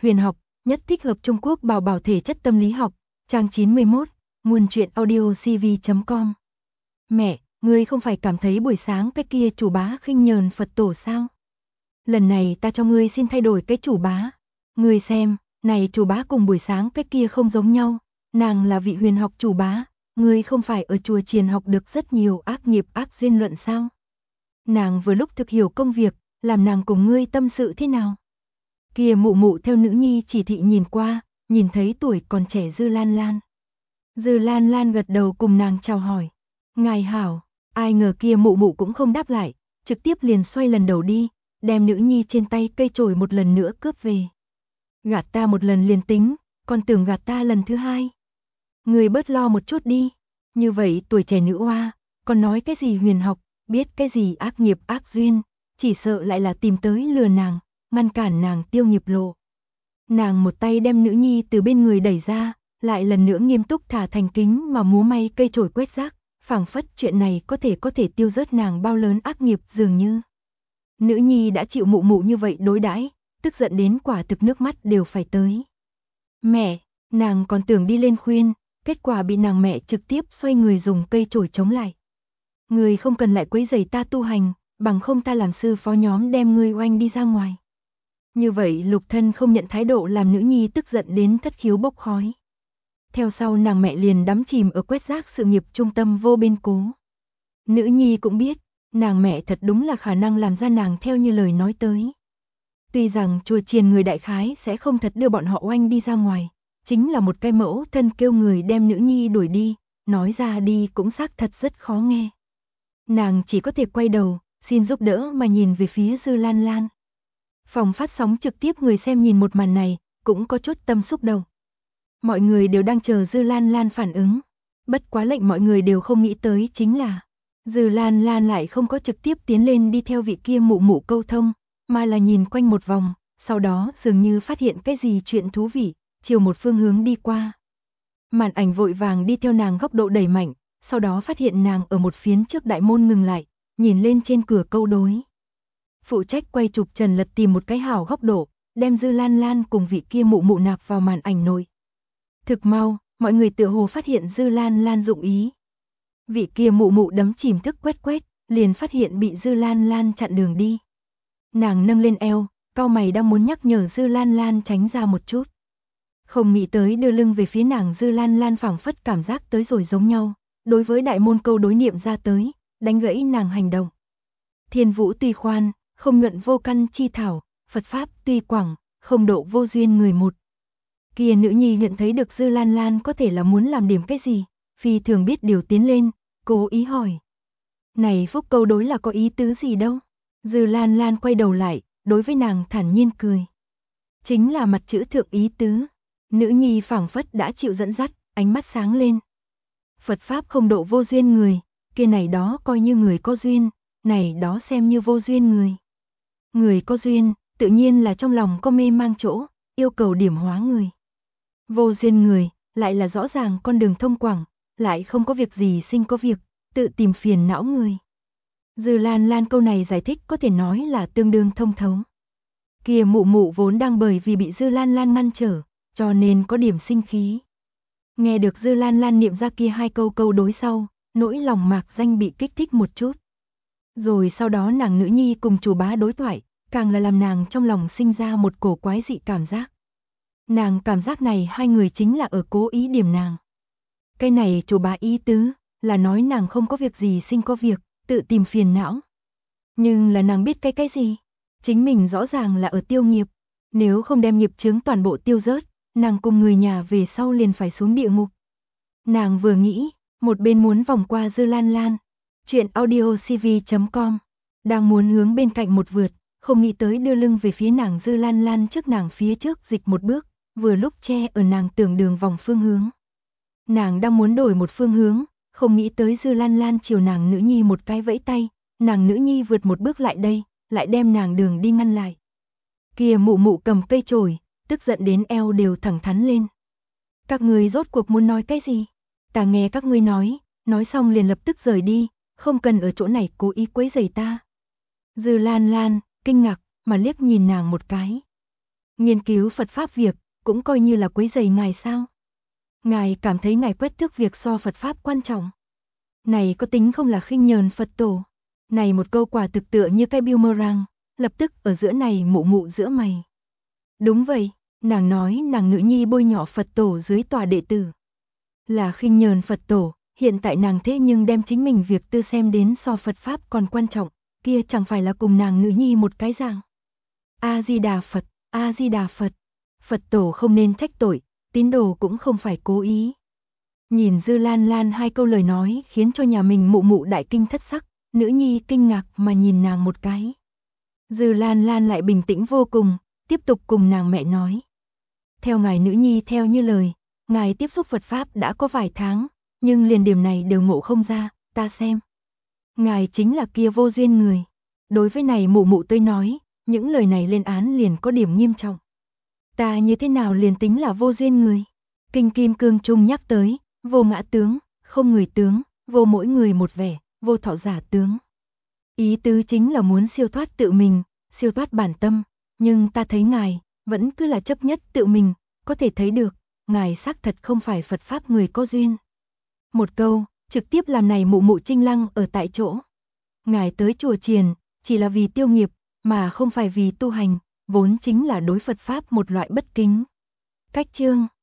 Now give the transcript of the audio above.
Huyền học, nhất thích hợp Trung Quốc bảo bảo thể chất tâm lý học, trang 91, nguồn truyện audio cv.com. Mẹ, ngươi không phải cảm thấy buổi sáng cái kia chủ bá khinh nhờn Phật tổ sao? Lần này ta cho ngươi xin thay đổi cái chủ bá. Ngươi xem, này chủ bá cùng buổi sáng cái kia không giống nhau, nàng là vị huyền học chủ bá, ngươi không phải ở chùa chiền học được rất nhiều ác nghiệp ác duyên luận sao? Nàng vừa lúc thực hiểu công việc, làm nàng cùng ngươi tâm sự thế nào? Kia mụ mụ theo nữ nhi chỉ thị nhìn qua, nhìn thấy tuổi còn trẻ Dư Lan Lan. Dư Lan Lan gật đầu cùng nàng chào hỏi. Ngài hảo, ai ngờ kia mụ mụ cũng không đáp lại, trực tiếp liền xoay lần đầu đi, đem nữ nhi trên tay cây chổi một lần nữa cướp về. Gạt ta một lần liền tính, còn tưởng gạt ta lần thứ hai. Người bớt lo một chút đi, như vậy tuổi trẻ nữ oa, còn nói cái gì huyền học, biết cái gì ác nghiệp ác duyên, chỉ sợ lại là tìm tới lừa nàng, ngăn cản nàng tiêu nghiệp lộ. Nàng một tay đem nữ nhi từ bên người đẩy ra, lại lần nữa nghiêm túc thả thành kính mà múa may cây chổi quét rác, phảng phất chuyện này có thể tiêu rớt nàng bao lớn ác nghiệp dường như. Nữ nhi đã chịu mụ mụ như vậy đối đãi, tức giận đến quả thực nước mắt đều phải tới. Mẹ, nàng còn tưởng đi lên khuyên, kết quả bị nàng mẹ trực tiếp xoay người dùng cây chổi chống lại. Người không cần lại quấy rầy ta tu hành, bằng không ta làm sư phó nhóm đem ngươi oanh đi ra ngoài. Như vậy Lục Thân không nhận thái độ làm nữ nhi tức giận đến thất khiếu bốc khói. Theo sau nàng mẹ liền đắm chìm ở quét rác sự nghiệp trung tâm vô bên cố. Nữ nhi cũng biết, nàng mẹ thật đúng là khả năng làm ra nàng theo như lời nói tới. Tuy rằng chùa chiền người đại khái sẽ không thật đưa bọn họ oanh đi ra ngoài, chính là một cái mẫu thân kêu người đem nữ nhi đuổi đi, nói ra đi cũng xác thật rất khó nghe. Nàng chỉ có thể quay đầu, xin giúp đỡ mà nhìn về phía Dư Lan Lan. Phòng phát sóng trực tiếp người xem nhìn một màn này, cũng có chút tâm xúc động. Mọi người đều đang chờ Dư Lan Lan phản ứng. Bất quá lệnh mọi người đều không nghĩ tới chính là Dư Lan Lan lại không có trực tiếp tiến lên đi theo vị kia mụ mụ câu thông, mà là nhìn quanh một vòng, sau đó dường như phát hiện cái gì chuyện thú vị, chiều một phương hướng đi qua. Màn ảnh vội vàng đi theo nàng góc độ đẩy mạnh, sau đó phát hiện nàng ở một phiến trước đại môn ngừng lại, nhìn lên trên cửa câu đối. Phụ trách quay chụp Trần Lật tìm một cái hảo góc độ, đem Dư Lan Lan cùng vị kia mụ mụ nạp vào màn ảnh nội. Thực mau, mọi người tựa hồ phát hiện Dư Lan Lan dụng ý. Vị kia mụ mụ đấm chìm thức quét, liền phát hiện bị Dư Lan Lan chặn đường đi. Nàng nâng lên eo, cau mày đang muốn nhắc nhở Dư Lan Lan tránh ra một chút. Không nghĩ tới đưa lưng về phía nàng Dư Lan Lan phảng phất cảm giác tới rồi giống nhau, đối với đại môn câu đối niệm ra tới, đánh gãy nàng hành động. Thiên vũ tuy khoan, không nhuận vô căn chi thảo, Phật Pháp tuy quảng, không độ vô duyên người một. Kia nữ nhi nhận thấy được Dư Lan Lan có thể là muốn làm điểm cái gì, phi thường biết điều tiến lên, cố ý hỏi. Này phúc câu đối là có ý tứ gì đâu? Dư Lan Lan quay đầu lại, đối với nàng thản nhiên cười. Chính là mặt chữ thượng ý tứ. Nữ nhi phảng phất đã chịu dẫn dắt, ánh mắt sáng lên. Phật Pháp không độ vô duyên người, kia này đó coi như người có duyên, này đó xem như vô duyên người. Người có duyên, tự nhiên là trong lòng có mê mang chỗ, yêu cầu điểm hóa người. Vô duyên người, lại là rõ ràng con đường thông quảng, lại không có việc gì sinh có việc, tự tìm phiền não người. Dư Lan Lan câu này giải thích có thể nói là tương đương thông thấu. Kia mụ mụ vốn đang bởi vì bị Dư Lan Lan ngăn trở, cho nên có điểm sinh khí. Nghe được Dư Lan Lan niệm ra kia hai câu đối sau, nỗi lòng mạc danh bị kích thích một chút. Rồi sau đó nàng nữ nhi cùng chủ bá đối thoại, càng là làm nàng trong lòng sinh ra một cổ quái dị cảm giác. Nàng cảm giác này hai người chính là ở cố ý điểm nàng. Cái này chủ bá ý tứ, là nói nàng không có việc gì sinh có việc, tự tìm phiền não. Nhưng là nàng biết cái gì? Chính mình rõ ràng là ở tiêu nghiệp. Nếu không đem nghiệp chướng toàn bộ tiêu rớt, nàng cùng người nhà về sau liền phải xuống địa ngục. Nàng vừa nghĩ, một bên muốn vòng qua Dư Lan Lan. Chuyện audio cv.com. Đang muốn hướng bên cạnh một vượt, không nghĩ tới đưa lưng về phía nàng Dư Lan Lan trước nàng phía trước dịch một bước, vừa lúc che ở nàng tưởng đường vòng phương hướng. Nàng đang muốn đổi một phương hướng, không nghĩ tới Dư Lan Lan chiều nàng nữ nhi một cái vẫy tay, nàng nữ nhi vượt một bước lại đây, lại đem nàng đường đi ngăn lại. Kia mụ mụ cầm cây chổi, tức giận đến eo đều thẳng thắn lên. Các ngươi rốt cuộc muốn nói cái gì? Ta nghe các ngươi nói xong liền lập tức rời đi, không cần ở chỗ này cố ý quấy rầy ta. Dư Lan Lan, kinh ngạc, mà liếc nhìn nàng một cái. Nghiên cứu Phật Pháp việc, cũng coi như là quấy rầy ngài sao? Ngài cảm thấy ngài quét tước việc so Phật Pháp quan trọng. Này có tính không là khinh nhờn Phật tổ? Này một câu quả thực tựa như cái boomerang, lập tức ở giữa này mụ mụ giữa mày. Đúng vậy, nàng nói nàng nữ nhi bôi nhọ Phật tổ dưới tòa đệ tử. Là khinh nhờn Phật tổ, hiện tại nàng thế nhưng đem chính mình việc tư xem đến so Phật Pháp còn quan trọng, kia chẳng phải là cùng nàng nữ nhi một cái dạng. A-di-đà Phật, A-di-đà Phật, Phật tổ không nên trách tội, tín đồ cũng không phải cố ý. Nhìn Dư Lan Lan hai câu lời nói khiến cho nhà mình mụ mụ đại kinh thất sắc, nữ nhi kinh ngạc mà nhìn nàng một cái. Dư Lan Lan lại bình tĩnh vô cùng, tiếp tục cùng nàng mẹ nói. Theo ngài nữ nhi theo như lời, ngài tiếp xúc Phật Pháp đã có vài tháng, nhưng liền điểm này đều ngộ không ra, ta xem. Ngài chính là kia vô duyên người. Đối với này mụ mụ tôi nói, những lời này lên án liền có điểm nghiêm trọng. Ta như thế nào liền tính là vô duyên người? Kinh Kim Cương Trung nhắc tới, vô ngã tướng, không người tướng, vô mỗi người một vẻ, vô thọ giả tướng. Ý tứ chính là muốn siêu thoát tự mình, siêu thoát bản tâm, nhưng ta thấy ngài, vẫn cứ là chấp nhất tự mình, có thể thấy được, ngài xác thật không phải Phật Pháp người có duyên. Một câu, trực tiếp làm này mụ mụ chinh lăng ở tại chỗ. Ngài tới chùa chiền, chỉ là vì tiêu nghiệp, mà không phải vì tu hành, vốn chính là đối Phật Pháp một loại bất kính. Cách chương